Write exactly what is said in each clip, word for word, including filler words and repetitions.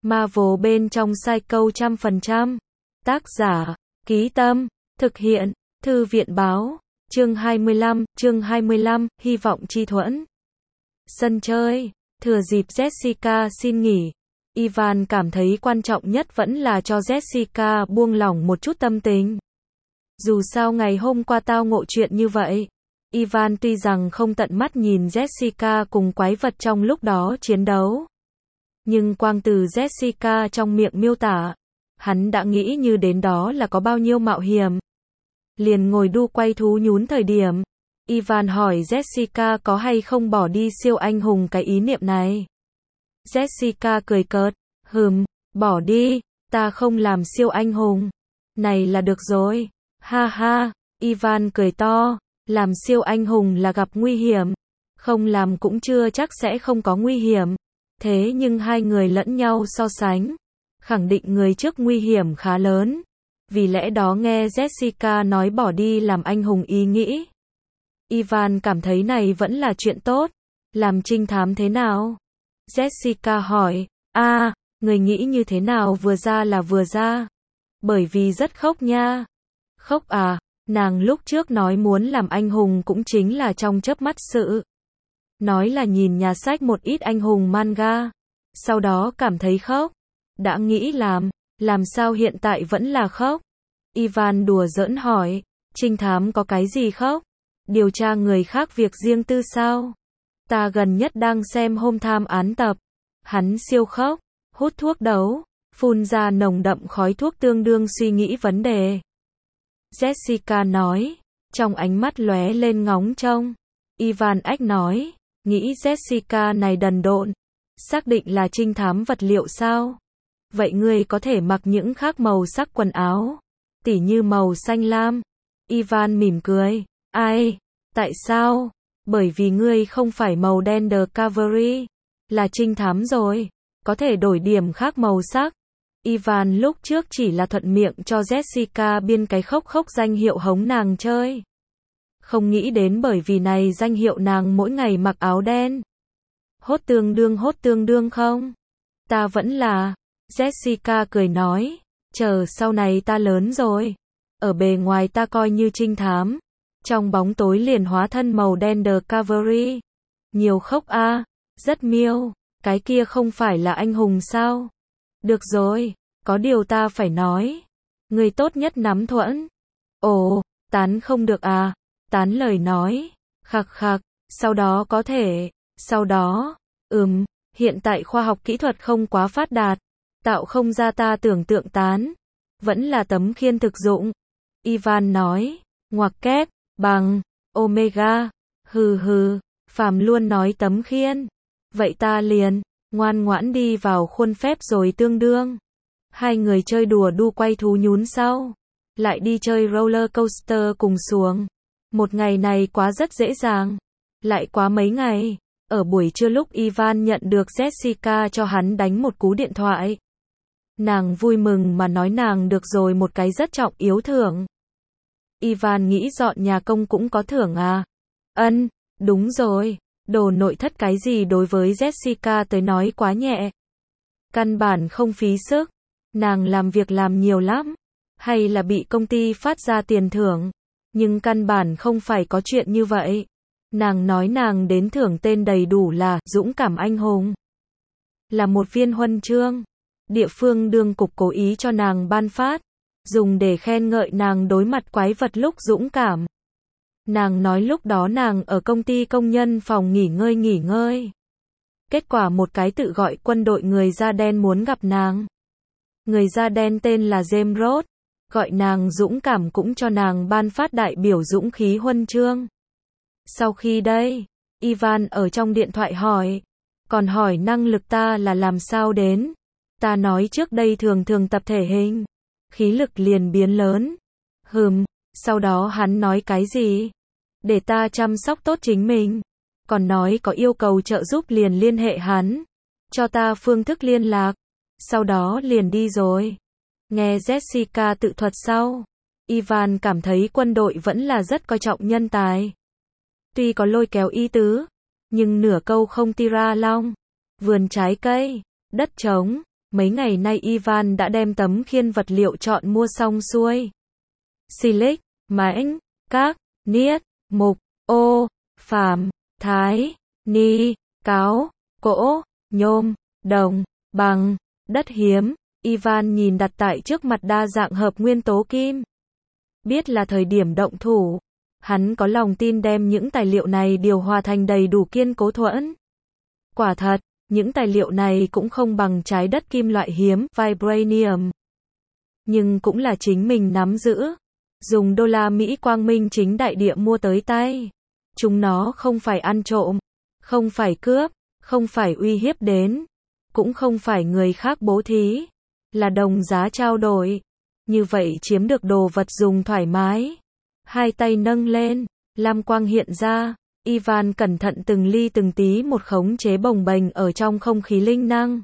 Marvel bên trong Psycho trăm phần trăm. Tác giả, Ký Tâm, thực hiện, Thư viện báo, chương hai mươi lăm, chương hai mươi lăm, hy vọng chi thuẫn. Sân chơi, thừa dịp Jessica xin nghỉ, Ivan cảm thấy quan trọng nhất vẫn là cho Jessica buông lỏng một chút tâm tình. Dù sao ngày hôm qua tao ngộ chuyện như vậy, Ivan tuy rằng không tận mắt nhìn Jessica cùng quái vật trong lúc đó chiến đấu, nhưng quang từ Jessica trong miệng miêu tả, hắn đã nghĩ như đến đó là có bao nhiêu mạo hiểm. Liền ngồi đu quay thú nhún thời điểm, Ivan hỏi Jessica có hay không bỏ đi siêu anh hùng cái ý niệm này. Jessica cười cợt, hừm, bỏ đi, ta không làm siêu anh hùng. Này là được rồi, ha ha, Ivan cười to, làm siêu anh hùng là gặp nguy hiểm, không làm cũng chưa chắc sẽ không có nguy hiểm. Thế nhưng hai người lẫn nhau so sánh, khẳng định người trước nguy hiểm khá lớn. Vì lẽ đó nghe Jessica nói bỏ đi làm anh hùng ý nghĩ, Ivan cảm thấy này vẫn là chuyện tốt. Làm trinh thám thế nào? Jessica hỏi, a, à, người nghĩ như thế nào vừa ra là vừa ra. Bởi vì rất khốc nha. Khốc à, nàng lúc trước nói muốn làm anh hùng cũng chính là trong chớp mắt sự. Nói là nhìn nhà sách một ít anh hùng manga, sau đó cảm thấy khóc. Đã nghĩ làm, làm sao hiện tại vẫn là khóc? Ivan đùa giỡn hỏi, trinh thám có cái gì khóc? Điều tra người khác việc riêng tư sao? Ta gần nhất đang xem Hôm Tham Án tập. Hắn siêu khóc, hút thuốc đấu, phun ra nồng đậm khói thuốc tương đương suy nghĩ vấn đề. Jessica nói, trong ánh mắt lóe lên ngóng trông. Ivan ách nói, nghĩ Jessica này đần độn, xác định là trinh thám vật liệu sao? Vậy ngươi có thể mặc những khác màu sắc quần áo, tỉ như màu xanh lam. Ivan mỉm cười, ai? Tại sao? Bởi vì ngươi không phải màu đen The Cavalry, là trinh thám rồi, có thể đổi điểm khác màu sắc. Ivan lúc trước chỉ là thuận miệng cho Jessica biên cái khốc khốc danh hiệu hống nàng chơi. Không nghĩ đến bởi vì này danh hiệu nàng mỗi ngày mặc áo đen. Hốt tương đương hốt tương đương không? Ta vẫn là. Jessica cười nói, chờ sau này ta lớn rồi, ở bề ngoài ta coi như trinh thám, trong bóng tối liền hóa thân màu đen The Cavalry. Nhiều khốc a, à, rất miêu, cái kia không phải là anh hùng sao? Được rồi, có điều ta phải nói, người tốt nhất nắm thuẫn. Ồ, tán không được à? Tán lời nói, khặc khặc, sau đó có thể, sau đó, ừm, hiện tại khoa học kỹ thuật không quá phát đạt, tạo không ra ta tưởng tượng tán, vẫn là tấm khiên thực dụng. Ivan nói, ngoặc kép, bằng, omega, hừ hừ, phàm luôn nói tấm khiên. Vậy ta liền, ngoan ngoãn đi vào khuôn phép rồi tương đương. Hai người chơi đùa đu quay thú nhún sau, lại đi chơi roller coaster cùng xuống. Một ngày này quá rất dễ dàng, lại quá mấy ngày. Ở buổi trưa lúc Ivan nhận được Jessica cho hắn đánh một cú điện thoại, nàng vui mừng mà nói nàng được rồi một cái rất trọng yếu thưởng. Ivan nghĩ dọn nhà công cũng có thưởng à? Ân, đúng rồi, đồ nội thất cái gì đối với Jessica tới nói quá nhẹ. Căn bản không phí sức, nàng làm việc làm nhiều lắm, hay là bị công ty phát ra tiền thưởng, nhưng căn bản không phải có chuyện như vậy. Nàng nói nàng đến thưởng tên đầy đủ là dũng cảm anh hùng, là một viên huân chương. Địa phương đương cục cố ý cho nàng ban phát, dùng để khen ngợi nàng đối mặt quái vật lúc dũng cảm. Nàng nói lúc đó nàng ở công ty công nhân phòng nghỉ ngơi nghỉ ngơi. Kết quả một cái tự gọi quân đội người da đen muốn gặp nàng. Người da đen tên là James Roth, gọi nàng dũng cảm cũng cho nàng ban phát đại biểu dũng khí huân chương. Sau khi đây, Ivan ở trong điện thoại hỏi, còn hỏi năng lực ta là làm sao đến. Ta nói trước đây thường thường tập thể hình, khí lực liền biến lớn. Hừm, sau đó hắn nói cái gì? Để ta chăm sóc tốt chính mình. Còn nói có yêu cầu trợ giúp liền liên hệ hắn, cho ta phương thức liên lạc. Sau đó liền đi rồi. Nghe Jessica tự thuật sau, Ivan cảm thấy quân đội vẫn là rất coi trọng nhân tài. Tuy có lôi kéo ý tứ, nhưng nửa câu không tira long. Vườn trái cây, đất trống, Mấy ngày nay Ivan đã đem tấm khiên vật liệu chọn mua xong xuôi. Silic, mãnh, các, niết, mục, ô, phàm, thái, ni, cáo, gỗ, nhôm, đồng, bằng, đất hiếm. Ivan nhìn đặt tại trước mặt đa dạng hợp nguyên tố kim. Biết là thời điểm động thủ. Hắn có lòng tin đem những tài liệu này điều hòa thành đầy đủ kiên cố thuẫn. Quả thật, những tài liệu này cũng không bằng trái đất kim loại hiếm, vibranium. Nhưng cũng là chính mình nắm giữ. Dùng đô la Mỹ quang minh chính đại địa mua tới tay. Chúng nó không phải ăn trộm, không phải cướp, không phải uy hiếp đến, cũng không phải người khác bố thí, là đồng giá trao đổi. Như vậy chiếm được đồ vật dùng thoải mái. Hai tay nâng lên, lam quang hiện ra, Ivan cẩn thận từng ly từng tí một khống chế bồng bềnh ở trong không khí linh năng.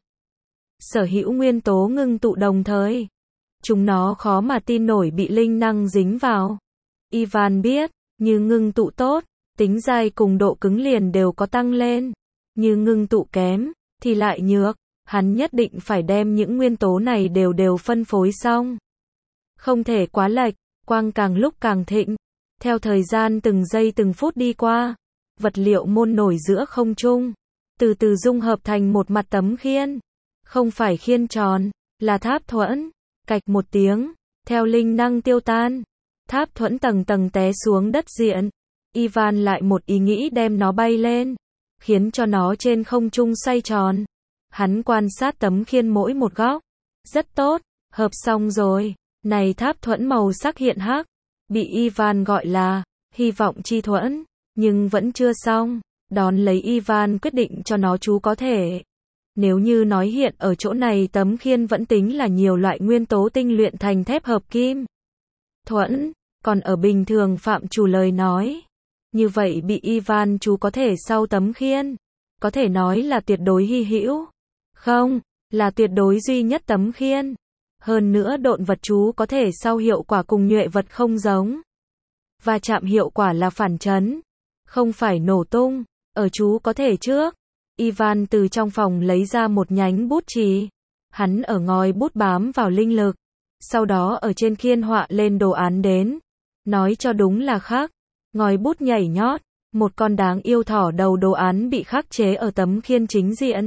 Sở hữu nguyên tố ngưng tụ đồng thời. Chúng nó khó mà tin nổi bị linh năng dính vào. Ivan biết, như ngưng tụ tốt, tính dai cùng độ cứng liền đều có tăng lên. Như ngưng tụ kém, thì lại nhược. Hắn nhất định phải đem những nguyên tố này đều đều phân phối xong. Không thể quá lệch, quang càng lúc càng thịnh. Theo thời gian từng giây từng phút đi qua, vật liệu môn nổi giữa không trung, từ từ dung hợp thành một mặt tấm khiên. Không phải khiên tròn, là tháp thuẫn. Cạch một tiếng, theo linh năng tiêu tan, tháp thuẫn tầng tầng té xuống đất diện. Ivan lại một ý nghĩ đem nó bay lên, khiến cho nó trên không trung xoay tròn. Hắn quan sát tấm khiên mỗi một góc. Rất tốt, hợp xong rồi. Này tháp thuẫn màu sắc hiện hắc, bị Ivan gọi là hy vọng chi thuẫn, nhưng vẫn chưa xong. Đón lấy Ivan quyết định cho nó chú có thể. Nếu như nói hiện ở chỗ này tấm khiên vẫn tính là nhiều loại nguyên tố tinh luyện thành thép hợp kim thuẫn, còn ở bình thường phạm chủ lời nói. Như vậy bị Ivan chú có thể sau tấm khiên, có thể nói là tuyệt đối hy hữu. Không, là tuyệt đối duy nhất tấm khiên. Hơn nữa độn vật chú có thể sau hiệu quả cùng nhuệ vật không giống. Và chạm hiệu quả là phản chấn, không phải nổ tung. Ở chú có thể trước, Ivan từ trong phòng lấy ra một nhánh bút chì. Hắn ở ngòi bút bám vào linh lực. Sau đó ở trên khiên họa lên đồ án đến. Nói cho đúng là khắc. Ngòi bút nhảy nhót. Một con đáng yêu thỏ đầu đồ án bị khắc chế ở tấm khiên chính diện.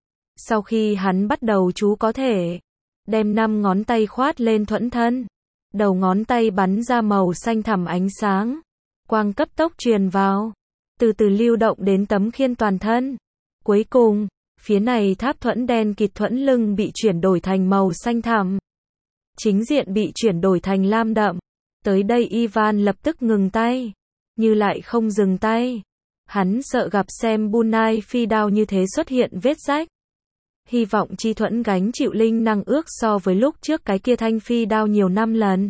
Sau khi hắn bắt đầu chú có thể đem năm ngón tay khoát lên thuẫn thân. Đầu ngón tay bắn ra màu xanh thẳm ánh sáng. Quang cấp tốc truyền vào. Từ từ lưu động đến tấm khiên toàn thân. Cuối cùng, phía này tháp thuẫn đen kịt thuẫn lưng bị chuyển đổi thành màu xanh thẳm. Chính diện bị chuyển đổi thành lam đậm. Tới đây Ivan lập tức ngừng tay. Như lại không dừng tay. Hắn sợ gặp xem Bunai phi đao như thế xuất hiện vết rách. Hy vọng chi thuẫn gánh chịu linh năng ước so với lúc trước cái kia thanh phi đao nhiều năm lần.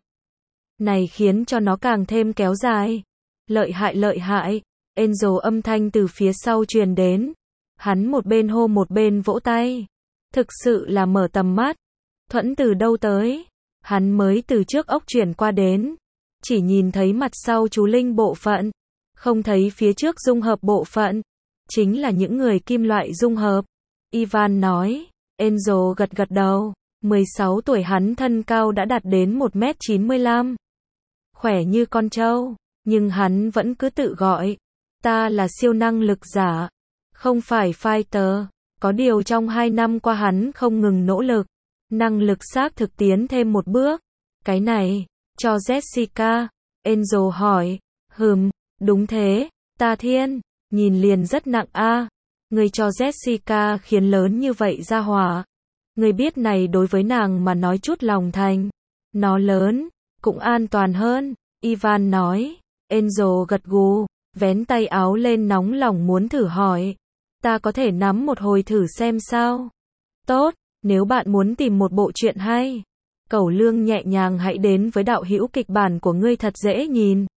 Này khiến cho nó càng thêm kéo dài. Lợi hại lợi hại. Angel âm thanh từ phía sau truyền đến. Hắn một bên hô một bên vỗ tay. Thực sự là mở tầm mắt. Thuẫn từ đâu tới? Hắn mới từ trước ốc chuyển qua đến. Chỉ nhìn thấy mặt sau chú linh bộ phận. Không thấy phía trước dung hợp bộ phận. Chính là những người kim loại dung hợp. Ivan nói. Angel gật gật đầu. mười sáu tuổi hắn thân cao đã đạt đến một mét chín mươi lăm. Khỏe như con trâu. Nhưng hắn vẫn cứ tự gọi. Ta là siêu năng lực giả. Không phải fighter. Có điều trong hai năm qua hắn không ngừng nỗ lực. Năng lực xác thực tiến thêm một bước. Cái này, cho Jessica. Angel hỏi. Hừm, đúng thế. Ta thiên, nhìn liền rất nặng a. Người cho Jessica khiến lớn như vậy ra hỏa. Người biết này đối với nàng mà nói chút lòng thành. Nó lớn, cũng an toàn hơn. Ivan nói. Angel gật gù, vén tay áo lên nóng lòng muốn thử hỏi. Ta có thể nắm một hồi thử xem sao? Tốt, nếu bạn muốn tìm một bộ truyện hay, Cẩu Lương nhẹ nhàng hãy đến với đạo hữu kịch bản của ngươi thật dễ nhìn.